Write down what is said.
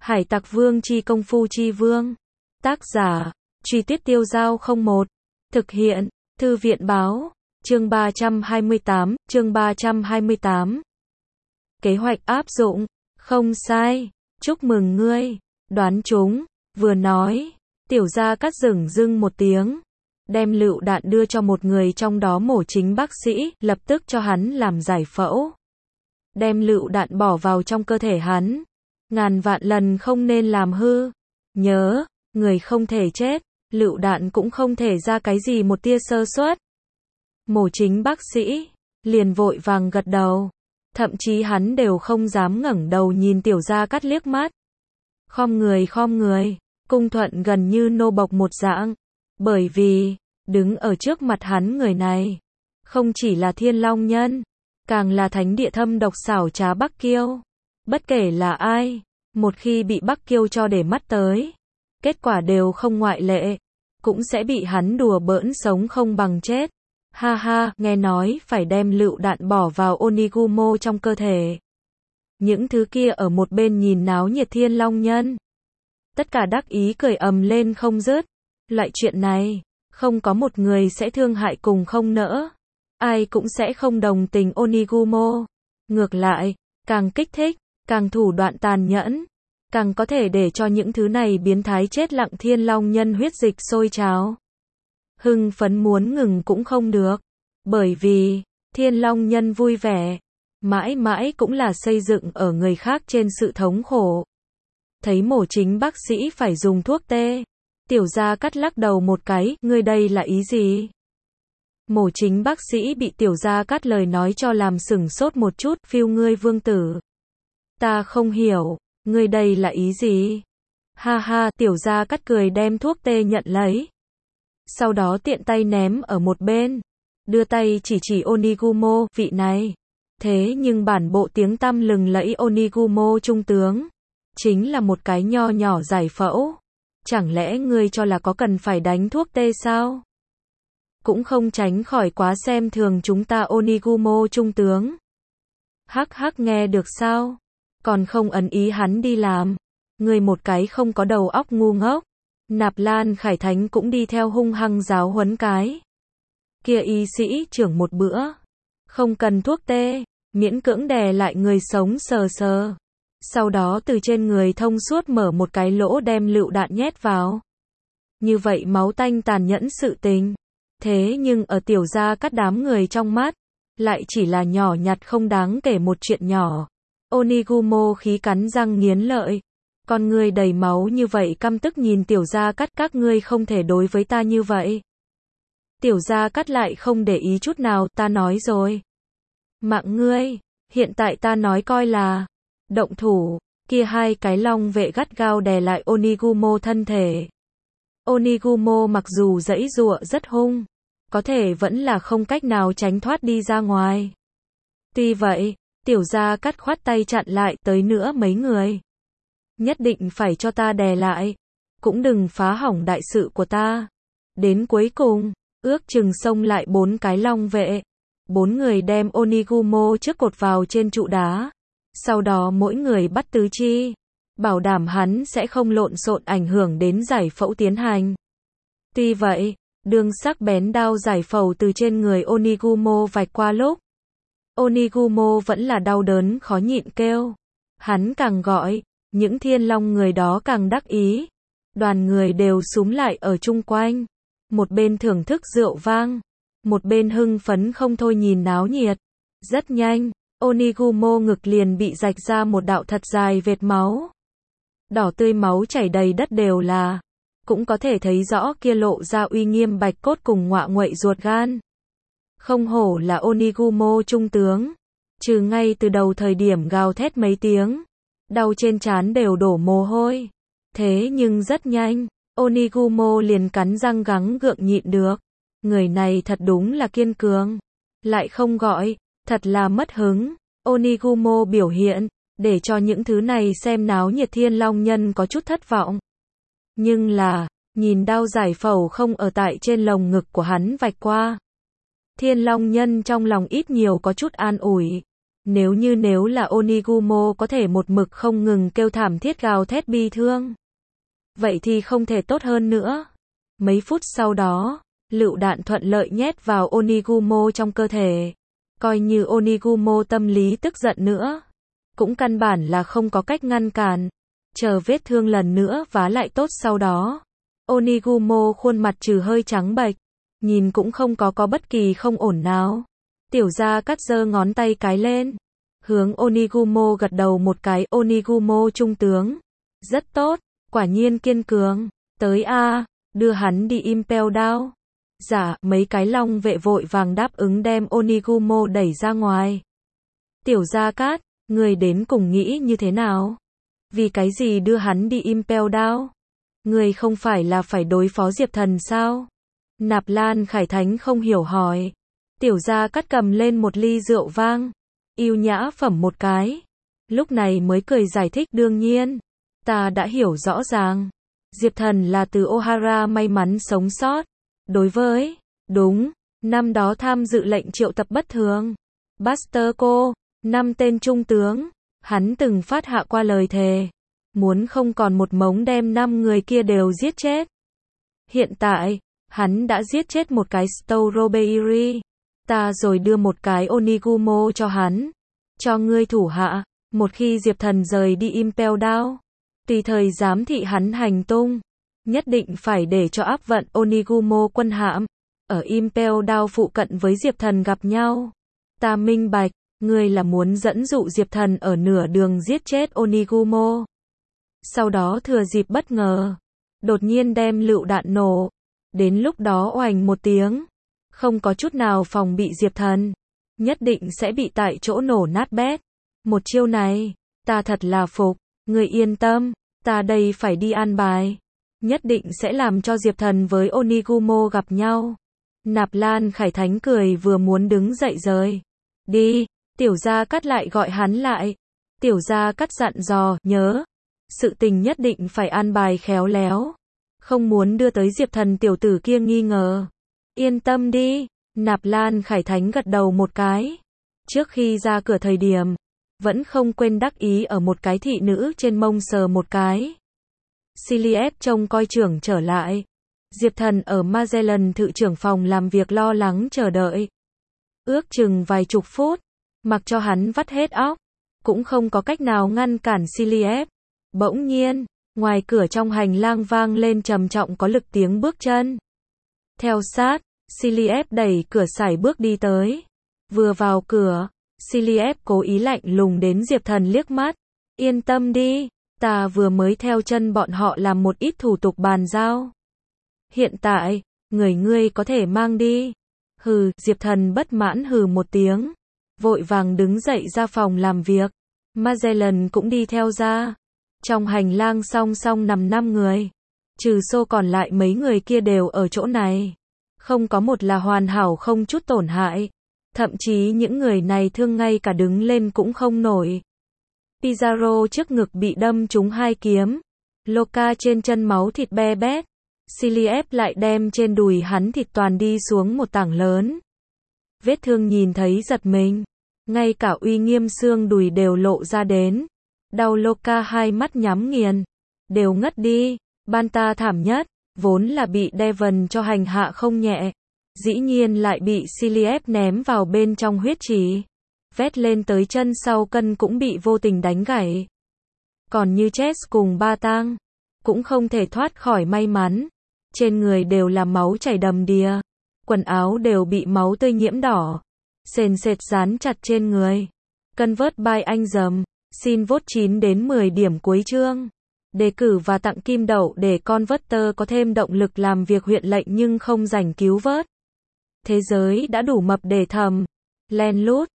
Hải Tặc Vương chi công phu chi vương. Tác giả, Truy Tuyết Tiêu Giao 01. Thực hiện, Thư viện Báo. Chương 328, chương 328. Kế hoạch áp dụng. Không sai. Chúc mừng ngươi. Đoán trúng. Vừa nói, Tiểu Gia Cát dửng dưng một tiếng. Đem lựu đạn đưa cho một người trong đó mổ chính bác sĩ, lập tức cho hắn làm giải phẫu. Đem lựu đạn bỏ vào trong cơ thể hắn. Ngàn vạn lần không nên làm hư. Nhớ, người không thể chết, lựu đạn cũng không thể ra cái gì một tia sơ suất. Mổ chính bác sĩ liền vội vàng gật đầu. Thậm chí hắn đều không dám ngẩng đầu nhìn Tiểu Gia Cát liếc mắt. Khom người, cung thuận gần như nô bộc một dạng. Bởi vì, đứng ở trước mặt hắn người này, không chỉ là Thiên Long Nhân, càng là thánh địa thâm độc xảo trá Bắc Kiêu. Bất kể là ai, một khi bị Bắc Kiêu cho để mắt tới, kết quả đều không ngoại lệ, cũng sẽ bị hắn đùa bỡn sống không bằng chết. Ha ha, nghe nói phải đem lựu đạn bỏ vào Onigumo trong cơ thể. Những thứ kia ở một bên nhìn náo nhiệt Thiên Long Nhân, tất cả đắc ý cười ầm lên không dứt. Loại chuyện này, không có một người sẽ thương hại cùng không nỡ. Ai cũng sẽ không đồng tình Onigumo. Ngược lại, càng kích thích, càng thủ đoạn tàn nhẫn, càng có thể để cho những thứ này biến thái chết lặng Thiên Long Nhân huyết dịch sôi trào. Hưng phấn muốn ngừng cũng không được. Bởi vì, Thiên Long Nhân vui vẻ, mãi mãi cũng là xây dựng ở người khác trên sự thống khổ. Thấy mổ chính bác sĩ phải dùng thuốc tê, Tiểu Gia Cát lắc đầu một cái, ngươi đây là ý gì? Mổ chính bác sĩ bị Tiểu Gia Cát lời nói cho làm sửng sốt một chút, phiêu ngươi vương tử. Ta không hiểu, ngươi đây là ý gì? Ha ha, Tiểu Gia Cát cười đem thuốc tê nhận lấy. Sau đó tiện tay ném ở một bên. Đưa tay chỉ Onigumo, vị này. Thế nhưng bản bộ tiếng tăm lừng lẫy Onigumo trung tướng, chính là một cái nho nhỏ giải phẫu. Chẳng lẽ ngươi cho là có cần phải đánh thuốc tê sao? Cũng không tránh khỏi quá xem thường chúng ta Onigumo trung tướng. Hắc hắc, nghe được sao? Còn không ấn ý hắn đi làm. Ngươi một cái không có đầu óc ngu ngốc. Nạp Lan Khải Thánh cũng đi theo hung hăng giáo huấn cái kia y sĩ trưởng một bữa. Không cần thuốc tê, miễn cưỡng đè lại người sống sờ sờ. Sau đó từ trên người thông suốt mở một cái lỗ đem lựu đạn nhét vào. Như vậy máu tanh tàn nhẫn sự tình. Thế nhưng ở Tiểu Gia Cát đám người trong mắt, lại chỉ là nhỏ nhặt không đáng kể một chuyện nhỏ. Onigumo khí cắn răng nghiến lợi. Con ngươi đầy máu như vậy căm tức nhìn Tiểu Gia Cát, các ngươi không thể đối với ta như vậy. Tiểu Gia Cát lại không để ý chút nào, ta nói rồi. Mạng ngươi, hiện tại ta nói coi là động thủ. Kia hai cái long vệ gắt gao đè lại Onigumo thân thể. Onigumo mặc dù giãy giụa rất hung, có thể vẫn là không cách nào tránh thoát đi ra ngoài. Tuy vậy, Tiểu Gia Cát khoát tay chặn lại, tới nữa mấy người. Nhất định phải cho ta đè lại. Cũng đừng phá hỏng đại sự của ta. Đến cuối cùng, ước chừng xông lại 4 cái long vệ. 4 người đem Onigumo trước cột vào trên trụ đá. Sau đó mỗi người bắt tứ chi. Bảo đảm hắn sẽ không lộn xộn ảnh hưởng đến giải phẫu tiến hành. Tuy vậy, đường sắc bén đao giải phẫu từ trên người Onigumo vạch qua lúc. Onigumo vẫn là đau đớn khó nhịn kêu. Hắn càng gọi, những Thiên Long người đó càng đắc ý. Đoàn người đều xúm lại ở chung quanh. Một bên thưởng thức rượu vang, một bên hưng phấn không thôi nhìn náo nhiệt. Rất nhanh, Onigumo ngực liền bị rạch ra một đạo thật dài vệt máu. Đỏ tươi máu chảy đầy đất đều là. Cũng có thể thấy rõ kia lộ ra uy nghiêm bạch cốt cùng ngọa nguậy ruột gan. Không hổ là Onigumo trung tướng. Trừ ngay từ đầu thời điểm gào thét mấy tiếng, đau trên trán đều đổ mồ hôi. Thế nhưng rất nhanh, Onigumo liền cắn răng gắng gượng nhịn được. Người này thật đúng là kiên cường. Lại không gọi, thật là mất hứng. Onigumo biểu hiện, để cho những thứ này xem náo nhiệt Thiên Long Nhân có chút thất vọng. Nhưng là, nhìn đao giải phẫu không ở tại trên lồng ngực của hắn vạch qua. Thiên Long Nhân trong lòng ít nhiều có chút an ủi. Nếu là Onigumo có thể một mực không ngừng kêu thảm thiết gào thét bi thương, vậy thì không thể tốt hơn nữa. Mấy phút sau đó, lựu đạn thuận lợi nhét vào Onigumo trong cơ thể. Coi như Onigumo tâm lý tức giận nữa, cũng căn bản là không có cách ngăn cản. Chờ vết thương lần nữa vá lại tốt sau đó. Onigumo khuôn mặt trừ hơi trắng bệch, nhìn cũng không có bất kỳ không ổn nào. Tiểu Gia Cát giơ ngón tay cái lên, hướng Onigumo gật đầu một cái. Onigumo trung tướng, rất tốt, quả nhiên kiên cường, tới a, đưa hắn đi Impel Down. Dạ, mấy cái long vệ vội vàng đáp ứng đem Onigumo đẩy ra ngoài. Tiểu Gia Cát, người đến cùng nghĩ như thế nào? Vì cái gì đưa hắn đi Impel Down? Người không phải là phải đối phó Diệp Thần sao? Nạp Lan Khải Thánh không hiểu hỏi. Tiểu Gia Cát cầm lên một ly rượu vang, yêu nhã phẩm một cái. Lúc này mới cười giải thích, đương nhiên, ta đã hiểu rõ ràng. Diệp Thần là từ Ohara may mắn sống sót. Đối với, đúng, năm đó tham dự lệnh triệu tập bất thường. Buster Cô, 5 tên trung tướng, hắn từng phát hạ qua lời thề. Muốn không còn một mống đem 5 người kia đều giết chết. Hiện tại, hắn đã giết chết một cái Strawberry. Ta rồi đưa một cái Onigumo cho hắn. Cho ngươi thủ hạ, một khi Diệp Thần rời đi Impel Down, tùy thời giám thị hắn hành tung. Nhất định phải để cho áp vận Onigumo quân hạm ở Impel Down phụ cận với Diệp Thần gặp nhau. Ta minh bạch, ngươi là muốn dẫn dụ Diệp Thần ở nửa đường giết chết Onigumo. Sau đó thừa dịp bất ngờ, đột nhiên đem lựu đạn nổ. Đến lúc đó oành một tiếng, không có chút nào phòng bị Diệp Thần, nhất định sẽ bị tại chỗ nổ nát bét. Một chiêu này, ta thật là phục, ngươi yên tâm, ta đây phải đi an bài. Nhất định sẽ làm cho Diệp Thần với Onigumo gặp nhau. Nạp Lan Khải Thánh cười vừa muốn đứng dậy rời đi, Tiểu Gia Cát lại gọi hắn lại. Tiểu Gia Cát dặn dò, nhớ, sự tình nhất định phải an bài khéo léo, không muốn đưa tới Diệp Thần tiểu tử kia nghi ngờ. Yên tâm đi, Nạp Lan Khải Thánh gật đầu một cái. Trước khi ra cửa thời điểm, vẫn không quên đắc ý ở một cái thị nữ trên mông sờ một cái. Cillian trông coi trưởng trở lại. Diệp Thần ở Magellan thự trưởng phòng làm việc lo lắng chờ đợi. Ước chừng vài chục phút, mặc cho hắn vắt hết óc, cũng không có cách nào ngăn cản Cillian. Bỗng nhiên, ngoài cửa trong hành lang vang lên trầm trọng có lực tiếng bước chân. Theo sát, Cillian đẩy cửa sải bước đi tới. Vừa vào cửa, Cillian cố ý lạnh lùng đến Diệp Thần liếc mắt. Yên tâm đi, ta vừa mới theo chân bọn họ làm một ít thủ tục bàn giao. Hiện tại, ngươi có thể mang đi. Hừ, Diệp Thần bất mãn hừ một tiếng, vội vàng đứng dậy ra phòng làm việc. Magellan cũng đi theo ra. Trong hành lang song song nằm 5 người. Trừ Xô còn lại mấy người kia đều ở chỗ này. Không có một là hoàn hảo không chút tổn hại. Thậm chí những người này thương ngay cả đứng lên cũng không nổi. Pizarro trước ngực bị đâm trúng 2 kiếm. Loca trên chân máu thịt be bét. Cillian lại đem trên đùi hắn thịt toàn đi xuống một tảng lớn. Vết thương nhìn thấy giật mình. Ngay cả uy nghiêm xương đùi đều lộ ra đến. Đau Loca hai mắt nhắm nghiền. Đều ngất đi. Banta thảm nhất, vốn là bị Devon cho hành hạ không nhẹ. Dĩ nhiên lại bị Cillian ném vào bên trong huyết trì. Vét lên tới chân sau cân cũng bị vô tình đánh gãy. Còn như Chess cùng Ba Tang, cũng không thể thoát khỏi may mắn. Trên người đều là máu chảy đầm đìa. Quần áo đều bị máu tươi nhiễm đỏ. Sền sệt dán chặt trên người. Convert by anh dầm. Xin vote 9 đến 10 điểm cuối chương. Đề cử và tặng kim đậu để Converter có thêm động lực làm việc huyện lệnh nhưng không rảnh cứu vớt. Thế giới đã đủ mập để thầm. Len lút.